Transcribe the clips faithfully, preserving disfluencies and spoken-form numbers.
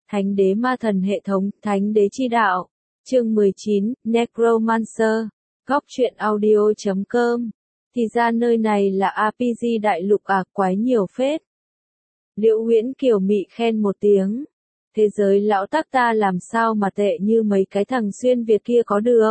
Thánh đế ma thần hệ thống, thánh đế chi đạo. Chương mười chín, Necromancer. Góc truyện audio chấm com. Thì ra nơi này là rờ pê giê đại lục à, quái nhiều phết. Liễu Uyển Kiều mị khen một tiếng. Thế giới lão tắc ta làm sao mà tệ như mấy cái thằng xuyên Việt kia có được.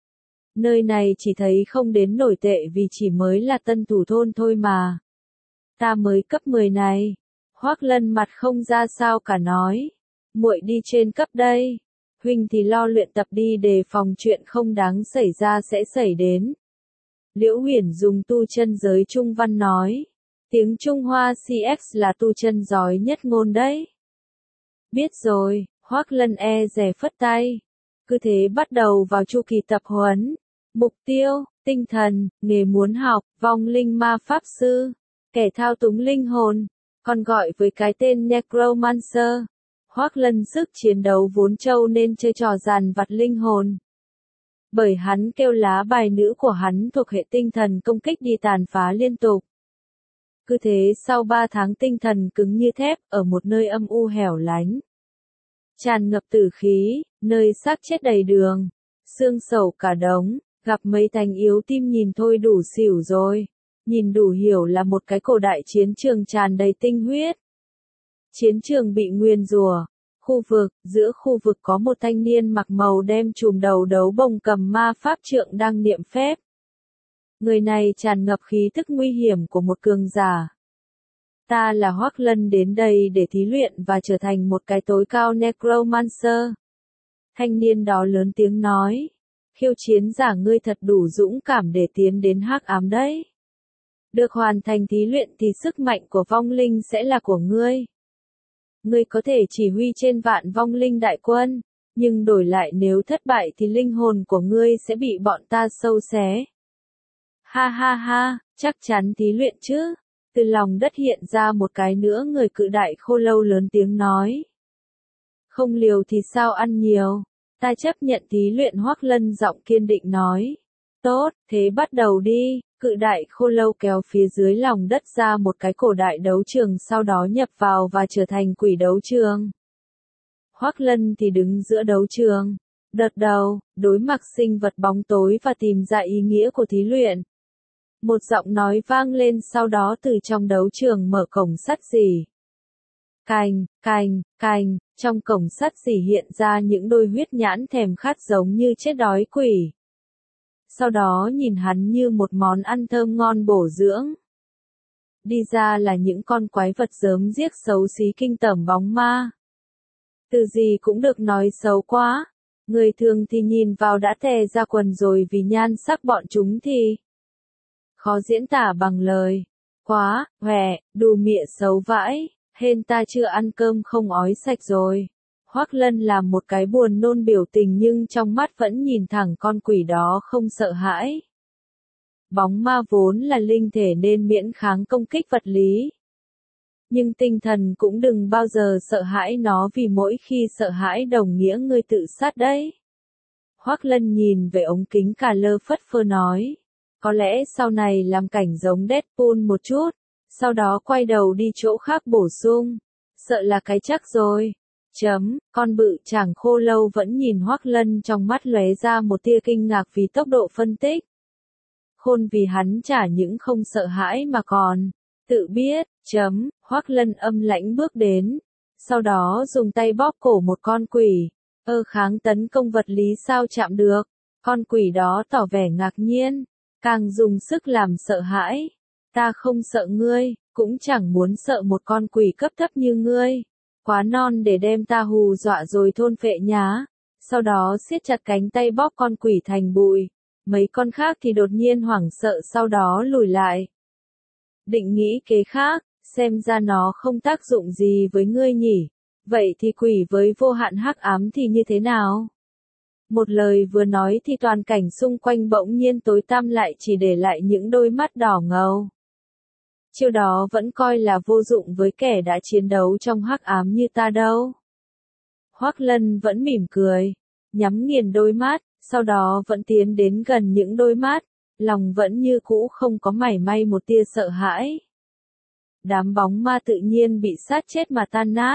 Nơi này chỉ thấy không đến nổi tệ vì chỉ mới là tân thủ thôn thôi mà. Ta mới cấp mười này. Hoắc Lân mặt không ra sao cả nói. Muội đi trên cấp đây. Huynh thì lo luyện tập đi đề phòng chuyện không đáng xảy ra sẽ xảy đến. Liễu Uyển dùng tu chân giới Trung Văn nói. Tiếng Trung Hoa xê ích là tu chân giỏi nhất ngôn đấy. Biết rồi, Hoắc Lân e dè phất tay. Cứ thế bắt đầu vào chu kỳ tập huấn. Mục tiêu, tinh thần, nghề muốn học, vong linh ma pháp sư, kẻ thao túng linh hồn, còn gọi với cái tên Necromancer. Hoắc Lân sức chiến đấu vốn trâu nên chơi trò dàn vặt linh hồn. Bởi hắn kêu lá bài nữ của hắn thuộc hệ tinh thần công kích đi tàn phá liên tục. Cứ thế sau ba tháng tinh thần cứng như thép ở một nơi âm u hẻo lánh. Tràn ngập tử khí, nơi xác chết đầy đường, xương sầu cả đống, gặp mấy thành yếu tim nhìn thôi đủ xỉu rồi. Nhìn đủ hiểu là một cái cổ đại chiến trường tràn đầy tinh huyết. Chiến trường bị nguyền rủa. Khu vực, giữa khu vực có một thanh niên mặc màu đen trùm đầu đấu bồng cầm ma pháp trượng đang niệm phép. Người này tràn ngập khí tức nguy hiểm của một cường giả. Ta là Hoắc Lân đến đây để thí luyện và trở thành một cái tối cao Necromancer. Thanh niên đó lớn tiếng nói. Khiêu chiến giả ngươi thật đủ dũng cảm để tiến đến hắc ám đấy. Được hoàn thành thí luyện thì sức mạnh của vong linh sẽ là của ngươi. Ngươi có thể chỉ huy trên vạn vong linh đại quân, nhưng đổi lại nếu thất bại thì linh hồn của ngươi sẽ bị bọn ta sâu xé. Ha ha ha, chắc chắn thí luyện chứ. Từ lòng đất hiện ra một cái nữa người cự đại khô lâu lớn tiếng nói. Không liều thì sao ăn nhiều, ta chấp nhận thí luyện. Hoắc Lân giọng kiên định nói. Tốt, thế bắt đầu đi. Cự đại khô lâu kéo phía dưới lòng đất ra một cái cổ đại đấu trường, sau đó nhập vào và trở thành quỷ đấu trường. Hoắc Lân thì đứng giữa đấu trường. Đợt đầu, đối mặt sinh vật bóng tối và tìm ra ý nghĩa của thí luyện. Một giọng nói vang lên, sau đó từ trong đấu trường mở cổng sắt rỉ. Cành, cành, cành, trong cổng sắt rỉ hiện ra những đôi huyết nhãn thèm khát giống như chết đói quỷ. Sau đó nhìn hắn như một món ăn thơm ngon bổ dưỡng. Đi ra là những con quái vật rớm giếc xấu xí kinh tởm bóng ma. Từ gì cũng được nói xấu quá. Người thường thì nhìn vào đã tè ra quần rồi, vì nhan sắc bọn chúng thì khó diễn tả bằng lời. Quá, hòe, đù mịa xấu vãi, hên ta chưa ăn cơm không ói sạch rồi. Hoắc Lân làm một cái buồn nôn biểu tình nhưng trong mắt vẫn nhìn thẳng con quỷ đó không sợ hãi. Bóng ma vốn là linh thể nên miễn kháng công kích vật lý. Nhưng tinh thần cũng đừng bao giờ sợ hãi nó, vì mỗi khi sợ hãi đồng nghĩa ngươi tự sát đấy. Hoắc Lân nhìn về ống kính cà lơ phất phơ nói. Có lẽ sau này làm cảnh giống Deadpool một chút, sau đó quay đầu đi chỗ khác bổ sung. Sợ là cái chắc rồi. Chấm, con bự chàng khô lâu vẫn nhìn Hoắc Lân, trong mắt lóe ra một tia kinh ngạc vì tốc độ phân tích. Khôn vì hắn chả những không sợ hãi mà còn tự biết. Chấm, Hoắc Lân âm lãnh bước đến, sau đó dùng tay bóp cổ một con quỷ. Ơ kháng tấn công vật lý sao chạm được? Con quỷ đó tỏ vẻ ngạc nhiên, càng dùng sức làm sợ hãi. Ta không sợ ngươi, cũng chẳng muốn sợ một con quỷ cấp thấp như ngươi. Quá non để đem ta hù dọa rồi thôn phệ nhá. Sau đó siết chặt cánh tay bóp con quỷ thành bụi. Mấy con khác thì đột nhiên hoảng sợ, sau đó lùi lại. Định nghĩ kế khác, xem ra nó không tác dụng gì với ngươi nhỉ. Vậy thì quỷ với vô hạn hắc ám thì như thế nào? Một lời vừa nói thì toàn cảnh xung quanh bỗng nhiên tối tăm lại, chỉ để lại những đôi mắt đỏ ngầu. Chiêu đó vẫn coi là vô dụng với kẻ đã chiến đấu trong hắc ám như ta đâu. Hoắc Lân vẫn mỉm cười, nhắm nghiền đôi mắt, sau đó vẫn tiến đến gần những đôi mắt, lòng vẫn như cũ không có mảy may một tia sợ hãi. Đám bóng ma tự nhiên bị sát chết mà tan nát,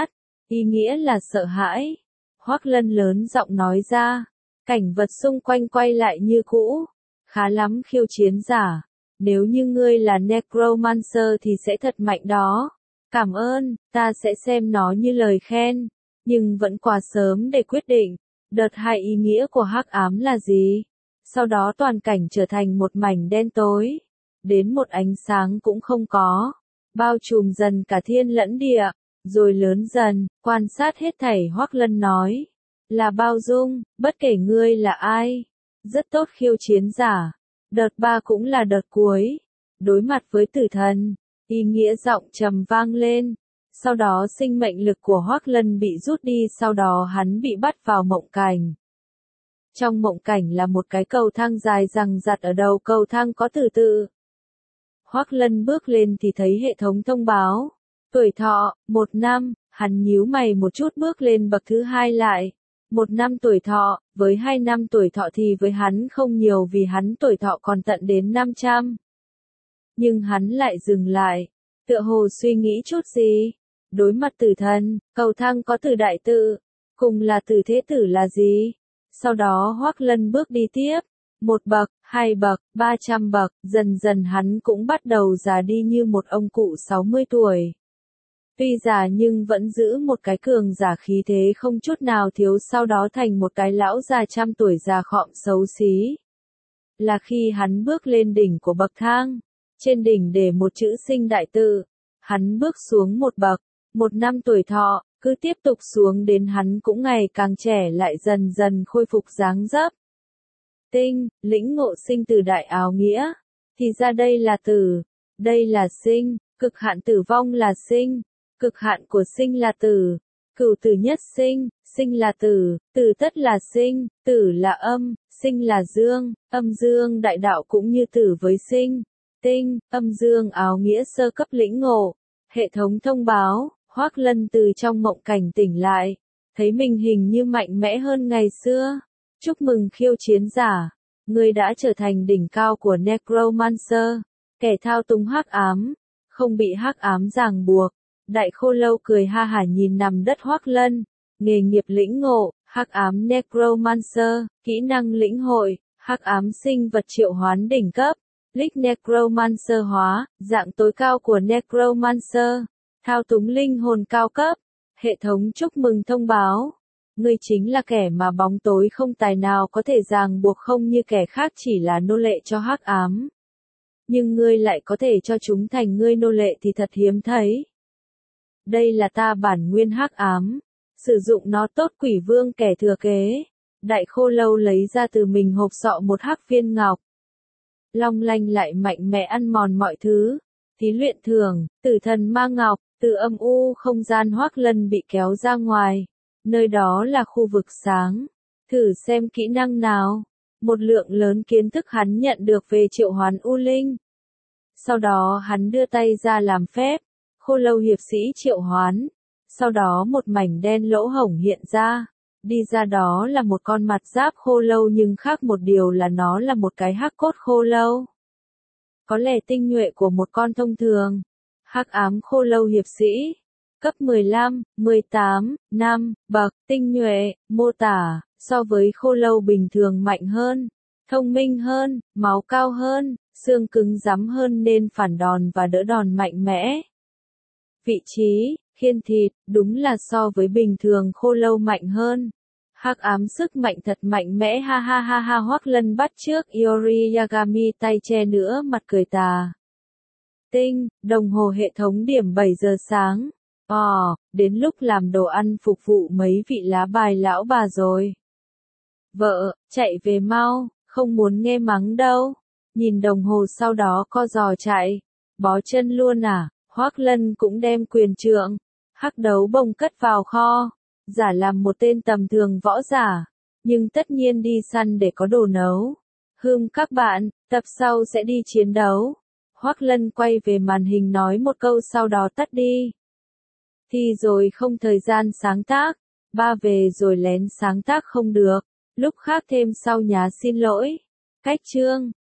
ý nghĩa là sợ hãi. Hoắc Lân lớn giọng nói ra, cảnh vật xung quanh quay lại như cũ. Khá lắm khiêu chiến giả, nếu như ngươi là Necromancer thì sẽ thật mạnh đó. Cảm ơn, ta sẽ xem nó như lời khen, nhưng vẫn quá sớm để quyết định. Đợt hai ý nghĩa của hắc ám là gì? Sau đó toàn cảnh trở thành một mảnh đen tối, đến một ánh sáng cũng không có, bao trùm dần cả thiên lẫn địa, rồi lớn dần, quan sát hết thảy. Hoắc Lân nói, là bao dung, bất kể ngươi là ai. Rất tốt khiêu chiến giả. Đợt ba cũng là đợt cuối. Đối mặt với tử thần, ý nghĩa giọng trầm vang lên. Sau đó sinh mệnh lực của Hoắc Lân bị rút đi, sau đó hắn bị bắt vào mộng cảnh. Trong mộng cảnh là một cái cầu thang dài dằng dặc, ở đầu cầu thang có từ tự. Hoắc Lân bước lên thì thấy hệ thống thông báo. Tuổi thọ, một năm, hắn nhíu mày một chút bước lên bậc thứ hai lại. Một năm tuổi thọ, với hai năm tuổi thọ thì với hắn không nhiều vì hắn tuổi thọ còn tận đến năm trăm. Nhưng hắn lại dừng lại, tựa hồ suy nghĩ chút gì. Đối mặt tử thần, cầu thang có từ đại tự, cùng là từ thế tử là gì? Sau đó Hoắc Lân bước đi tiếp, một bậc, hai bậc, ba trăm bậc, dần dần hắn cũng bắt đầu già đi như một ông cụ sáu mươi tuổi. Tuy già nhưng vẫn giữ một cái cường giả khí thế không chút nào thiếu, sau đó thành một cái lão già trăm tuổi già khọm xấu xí. Là khi hắn bước lên đỉnh của bậc thang, trên đỉnh để một chữ sinh đại tự, hắn bước xuống một bậc, một năm tuổi thọ, cứ tiếp tục xuống đến hắn cũng ngày càng trẻ lại dần dần khôi phục dáng dấp. Tinh, lĩnh ngộ sinh từ đại áo nghĩa, thì ra đây là tử, đây là sinh, cực hạn tử vong là sinh. Cực hạn của sinh là tử, cửu tử nhất sinh, sinh là tử, tử tất là sinh, tử là âm, sinh là dương, âm dương đại đạo cũng như tử với sinh. Tinh, âm dương áo nghĩa sơ cấp lĩnh ngộ. Hệ thống thông báo, Hoắc Lân từ trong mộng cảnh tỉnh lại, thấy mình hình như mạnh mẽ hơn ngày xưa. Chúc mừng khiêu chiến giả, ngươi đã trở thành đỉnh cao của Necromancer, kẻ thao túng hắc ám, không bị hắc ám ràng buộc. Đại Khô Lâu cười ha hả nhìn nằm đất Hoắc Lân, nghề nghiệp lĩnh ngộ, hắc ám Necromancer, kỹ năng lĩnh hội, hắc ám sinh vật triệu hoán đỉnh cấp, Lich Necromancer hóa, dạng tối cao của Necromancer, thao túng linh hồn cao cấp. Hệ thống chúc mừng thông báo, ngươi chính là kẻ mà bóng tối không tài nào có thể ràng buộc, không như kẻ khác chỉ là nô lệ cho hắc ám. Nhưng ngươi lại có thể cho chúng thành ngươi nô lệ thì thật hiếm thấy. Đây là ta bản nguyên hắc ám, sử dụng nó tốt. Quỷ vương kẻ thừa kế. Đại Khô Lâu lấy ra từ mình hộp sọ một hắc viên ngọc. Long lanh lại mạnh mẽ ăn mòn mọi thứ. Thí luyện thường, tử thần ma ngọc, từ âm u không gian Hoắc Lân bị kéo ra ngoài. Nơi đó là khu vực sáng. Thử xem kỹ năng nào. Một lượng lớn kiến thức hắn nhận được về triệu hoán u linh. Sau đó hắn đưa tay ra làm phép. Khô Lâu hiệp sĩ triệu hoán. Sau đó một mảnh đen lỗ hổng hiện ra. Đi ra đó là một con mặt giáp khô lâu, nhưng khác một điều là nó là một cái hắc cốt khô lâu. Có lẽ tinh nhuệ của một con thông thường. Hắc ám khô lâu hiệp sĩ. Cấp mười lăm, mười tám, năm, bậc, tinh nhuệ, mô tả, so với khô lâu bình thường mạnh hơn, thông minh hơn, máu cao hơn, xương cứng rắn hơn nên phản đòn và đỡ đòn mạnh mẽ. Vị trí, khiên thịt, đúng là so với bình thường khô lâu mạnh hơn. Hắc ám sức mạnh thật mạnh mẽ, ha ha ha ha. Hoắc Lân bắt trước Iori Yagami tay che nữa mặt cười tà. Tinh, đồng hồ hệ thống điểm bảy giờ sáng. Ồ, đến lúc làm đồ ăn phục vụ mấy vị lá bài lão bà rồi. Vợ, chạy về mau, không muốn nghe mắng đâu. Nhìn đồng hồ sau đó co giò chạy. Bó chân luôn à? Hoắc Lân cũng đem quyền trượng, hắc đấu bông cất vào kho, giả làm một tên tầm thường võ giả, nhưng tất nhiên đi săn để có đồ nấu. Hừm các bạn, tập sau sẽ đi chiến đấu. Hoắc Lân quay về màn hình nói một câu sau đó tắt đi. Thì rồi không thời gian sáng tác, ba về rồi lén sáng tác không được, lúc khác thêm sau nhá xin lỗi. Cách chương